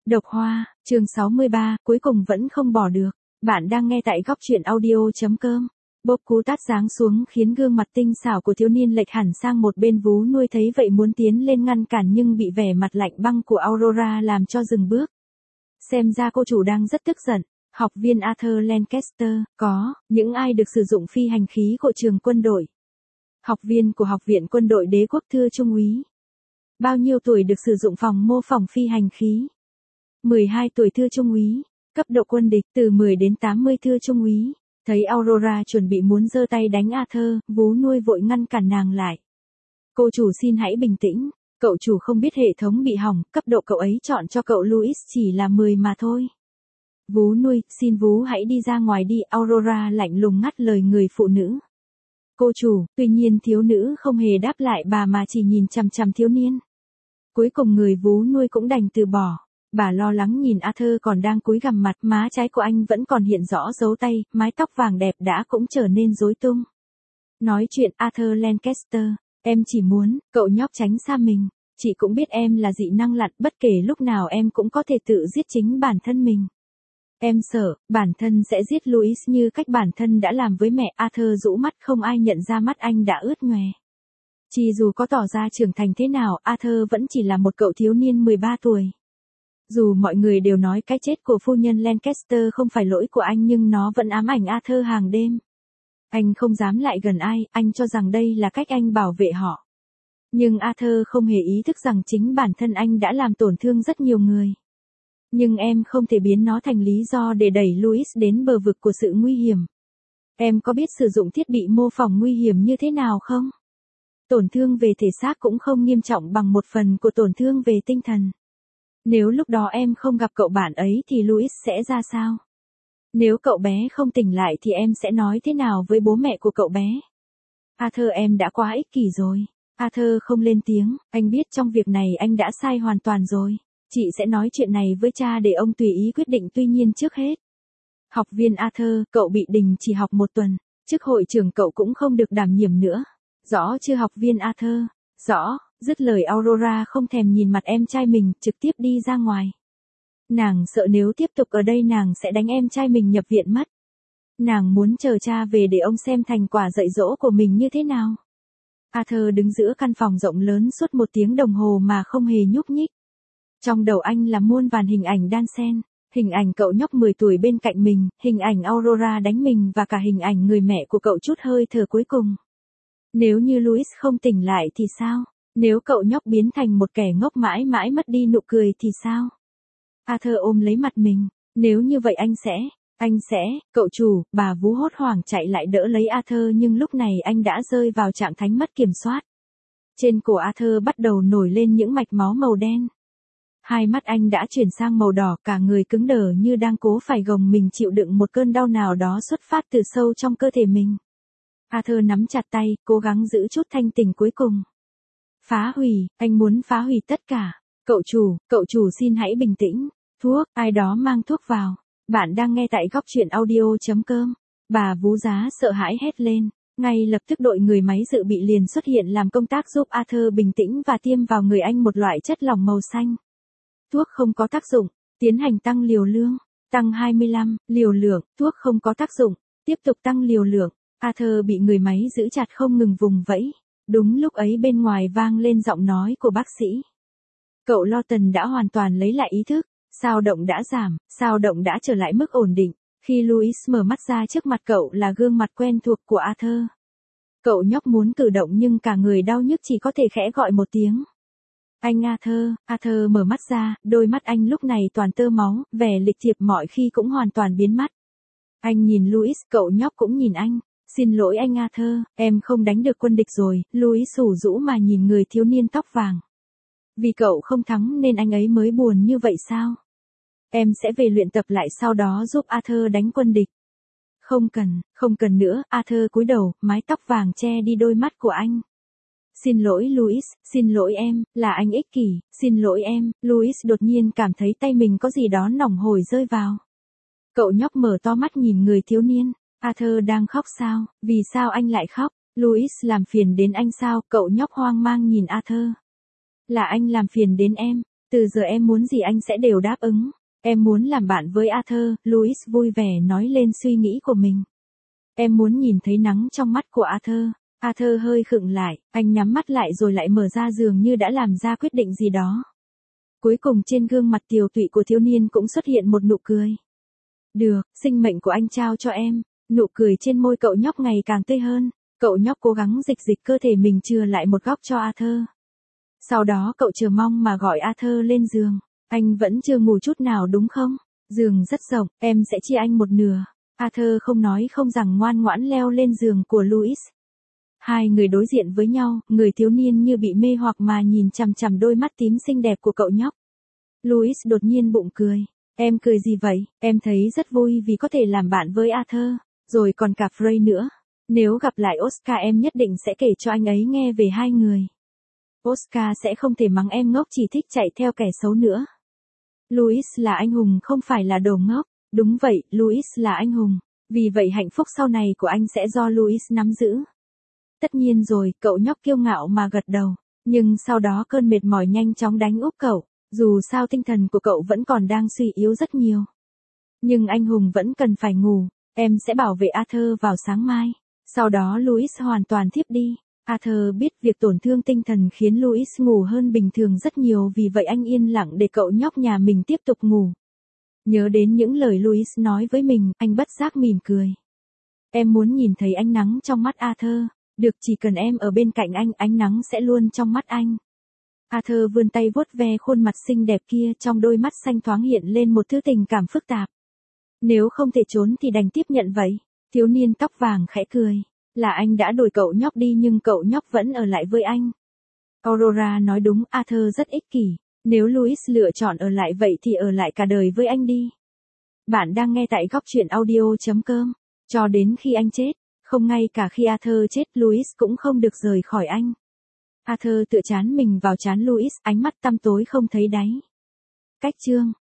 Độc Hoa, chương 63, cuối cùng vẫn không bỏ được. Bạn đang nghe tại góc truyện audio.com. Bốp cú tát giáng xuống khiến gương mặt tinh xảo của thiếu niên lệch hẳn sang một bên. Vú nuôi thấy vậy muốn tiến lên ngăn cản nhưng bị vẻ mặt lạnh băng của Aurora làm cho dừng bước. Xem ra cô chủ đang rất tức giận. Học viên Arthur Lancaster, có những ai được sử dụng phi hành khí của trường quân đội? Học viên của Học viện Quân đội Đế quốc thưa Trung úy. Bao nhiêu tuổi được sử dụng phòng mô phỏng phi hành khí? 12 tuổi thưa Trung úy. Cấp độ quân địch từ 10 đến 80 thưa Trung úy. Thấy Aurora chuẩn bị muốn giơ tay đánh Arthur, vú nuôi vội ngăn cản nàng lại. Cô chủ xin hãy bình tĩnh, cậu chủ không biết hệ thống bị hỏng, cấp độ cậu ấy chọn cho cậu Louis chỉ là 10 mà thôi. Vú nuôi, xin vú hãy đi ra ngoài đi, Aurora lạnh lùng ngắt lời người phụ nữ. Cô chủ, tuy nhiên thiếu nữ không hề đáp lại bà mà chỉ nhìn chằm chằm thiếu niên. Cuối cùng người vú nuôi cũng đành từ bỏ. Bà lo lắng nhìn Arthur còn đang cúi gằm mặt, má trái của anh vẫn còn hiện rõ dấu tay, mái tóc vàng đẹp đã cũng trở nên rối tung. Nói chuyện Arthur Lancaster, em chỉ muốn, cậu nhóc tránh xa mình. Chị cũng biết em là dị năng lặn, bất kể lúc nào em cũng có thể tự giết chính bản thân mình. Em sợ, bản thân sẽ giết Louis như cách bản thân đã làm với mẹ. Arthur rũ mắt, không ai nhận ra mắt anh đã ướt nhòe. Chỉ dù có tỏ ra trưởng thành thế nào, Arthur vẫn chỉ là một cậu thiếu niên 13 tuổi. Dù mọi người đều nói cái chết của phu nhân Lancaster không phải lỗi của anh nhưng nó vẫn ám ảnh Arthur hàng đêm. Anh không dám lại gần ai, anh cho rằng đây là cách anh bảo vệ họ. Nhưng Arthur không hề ý thức rằng chính bản thân anh đã làm tổn thương rất nhiều người. Nhưng em không thể biến nó thành lý do để đẩy Louis đến bờ vực của sự nguy hiểm. Em có biết sử dụng thiết bị mô phỏng nguy hiểm như thế nào không? Tổn thương về thể xác cũng không nghiêm trọng bằng một phần của tổn thương về tinh thần. Nếu lúc đó em không gặp cậu bạn ấy thì Louis sẽ ra sao? Nếu cậu bé không tỉnh lại thì em sẽ nói thế nào với bố mẹ của cậu bé? Arthur, em đã quá ích kỷ rồi. Arthur không lên tiếng, anh biết trong việc này anh đã sai hoàn toàn rồi. Chị sẽ nói chuyện này với cha để ông tùy ý quyết định, tuy nhiên trước hết. Học viên Arthur, cậu bị đình chỉ học 1 tuần, chức hội trưởng cậu cũng không được đảm nhiệm nữa. Rõ chưa học viên Arthur? Rõ. Dứt lời Aurora không thèm nhìn mặt em trai mình, trực tiếp đi ra ngoài. Nàng sợ nếu tiếp tục ở đây nàng sẽ đánh em trai mình nhập viện mất. Nàng muốn chờ cha về để ông xem thành quả dạy dỗ của mình như thế nào. Arthur đứng giữa căn phòng rộng lớn suốt 1 tiếng đồng hồ mà không hề nhúc nhích. Trong đầu anh là muôn vàn hình ảnh đan xen, hình ảnh cậu nhóc 10 tuổi bên cạnh mình, hình ảnh Aurora đánh mình và cả hình ảnh người mẹ của cậu chút hơi thở cuối cùng. Nếu như Louis không tỉnh lại thì sao? Nếu cậu nhóc biến thành một kẻ ngốc mãi mãi mất đi nụ cười thì sao? Arthur ôm lấy mặt mình, nếu như vậy anh sẽ, cậu chủ, bà vú hốt hoảng chạy lại đỡ lấy Arthur nhưng lúc này anh đã rơi vào trạng thái mất kiểm soát. Trên cổ Arthur bắt đầu nổi lên những mạch máu màu đen. Hai mắt anh đã chuyển sang màu đỏ, cả người cứng đờ như đang cố phải gồng mình chịu đựng một cơn đau nào đó xuất phát từ sâu trong cơ thể mình. Arthur nắm chặt tay, cố gắng giữ chút thanh tỉnh cuối cùng. Phá hủy, anh muốn phá hủy tất cả. Cậu chủ xin hãy bình tĩnh. Thuốc, ai đó mang thuốc vào. Bạn đang nghe tại góc truyện audio.com. Bà vú giá sợ hãi hét lên. Ngay lập tức đội người máy dự bị liền xuất hiện làm công tác giúp Arthur bình tĩnh và tiêm vào người anh một loại chất lỏng màu xanh. Thuốc không có tác dụng, tiến hành tăng liều lượng, tăng 25 liều lượng, thuốc không có tác dụng, tiếp tục tăng liều lượng. Arthur bị người máy giữ chặt không ngừng vùng vẫy. Đúng lúc ấy bên ngoài vang lên giọng nói của bác sĩ. Cậu Lawton đã hoàn toàn lấy lại ý thức, sao động đã giảm, sao động đã trở lại mức ổn định. Khi Louis mở mắt ra trước mặt cậu là gương mặt quen thuộc của Arthur. Cậu nhóc muốn cử động nhưng cả người đau nhức chỉ có thể khẽ gọi một tiếng. Anh Arthur mở mắt ra, đôi mắt anh lúc này toàn tơ máu, vẻ lịch thiệp mọi khi cũng hoàn toàn biến mất. Anh nhìn Louis, cậu nhóc cũng nhìn anh. Xin lỗi anh Arthur, em không đánh được quân địch rồi. Louis ủ rũ mà nhìn người thiếu niên tóc vàng. Vì cậu không thắng nên anh ấy mới buồn như vậy sao? Em sẽ về luyện tập lại sau đó giúp Arthur đánh quân địch. Không cần nữa. Arthur cúi đầu, mái tóc vàng che đi đôi mắt của anh. Xin lỗi Louis, xin lỗi em, là anh ích kỷ, xin lỗi em. Louis đột nhiên cảm thấy tay mình có gì đó nỏng hổi rơi vào. Cậu nhóc mở to mắt nhìn người thiếu niên. Arthur đang khóc sao? Vì sao anh lại khóc? Louis làm phiền đến anh sao? Cậu nhóc hoang mang nhìn Arthur. Là anh làm phiền đến em. Từ giờ em muốn gì anh sẽ đều đáp ứng. Em muốn làm bạn với Arthur, Louis vui vẻ nói lên suy nghĩ của mình. Em muốn nhìn thấy nắng trong mắt của Arthur. Arthur hơi khựng lại, anh nhắm mắt lại rồi lại mở ra dường như đã làm ra quyết định gì đó. Cuối cùng trên gương mặt tiều tụy của thiếu niên cũng xuất hiện một nụ cười. Được, sinh mệnh của anh trao cho em. Nụ cười trên môi cậu nhóc ngày càng tươi hơn. Cậu nhóc cố gắng dịch cơ thể mình chừa lại một góc cho Arthur. Sau đó cậu chờ mong mà gọi Arthur lên giường. Anh vẫn chưa ngủ chút nào đúng không? Giường rất rộng, em sẽ chia anh một nửa. Arthur không nói không rằng ngoan ngoãn leo lên giường của Louis. Hai người đối diện với nhau, người thiếu niên như bị mê hoặc mà nhìn chằm chằm đôi mắt tím xinh đẹp của cậu nhóc. Louis đột nhiên bụng cười. Em cười gì vậy? Em thấy rất vui vì có thể làm bạn với Arthur, rồi còn cả Frey nữa. Nếu gặp lại Oscar em nhất định sẽ kể cho anh ấy nghe về hai người. Oscar sẽ không thể mắng em ngốc chỉ thích chạy theo kẻ xấu nữa. Louis là anh hùng không phải là đồ ngốc. Đúng vậy, Louis là anh hùng. Vì vậy hạnh phúc sau này của anh sẽ do Louis nắm giữ. Tất nhiên rồi, cậu nhóc kiêu ngạo mà gật đầu. Nhưng sau đó cơn mệt mỏi nhanh chóng đánh úp cậu. Dù sao tinh thần của cậu vẫn còn đang suy yếu rất nhiều. Nhưng anh hùng vẫn cần phải ngủ. Em sẽ bảo vệ Arthur vào sáng mai. Sau đó Louis hoàn toàn thiếp đi. Arthur biết việc tổn thương tinh thần khiến Louis ngủ hơn bình thường rất nhiều, vì vậy anh yên lặng để cậu nhóc nhà mình tiếp tục ngủ. Nhớ đến những lời Louis nói với mình, anh bất giác mỉm cười. Em muốn nhìn thấy ánh nắng trong mắt Arthur. Được, chỉ cần em ở bên cạnh anh, ánh nắng sẽ luôn trong mắt anh. Arthur vươn tay vuốt ve khuôn mặt xinh đẹp kia, trong đôi mắt xanh thoáng hiện lên một thứ tình cảm phức tạp. Nếu không thể trốn thì đành tiếp nhận vậy. Thiếu niên tóc vàng khẽ cười. Là anh đã đuổi cậu nhóc đi nhưng cậu nhóc vẫn ở lại với anh. Aurora nói đúng, Arthur rất ích kỷ. Nếu Louis lựa chọn ở lại vậy thì ở lại cả đời với anh đi. Bạn đang nghe tại góc truyện audio.com. Cho đến khi anh chết, không ngay cả khi Arthur chết Louis cũng không được rời khỏi anh. Arthur tựa trán mình vào trán Louis, ánh mắt tăm tối không thấy đáy. Cách chương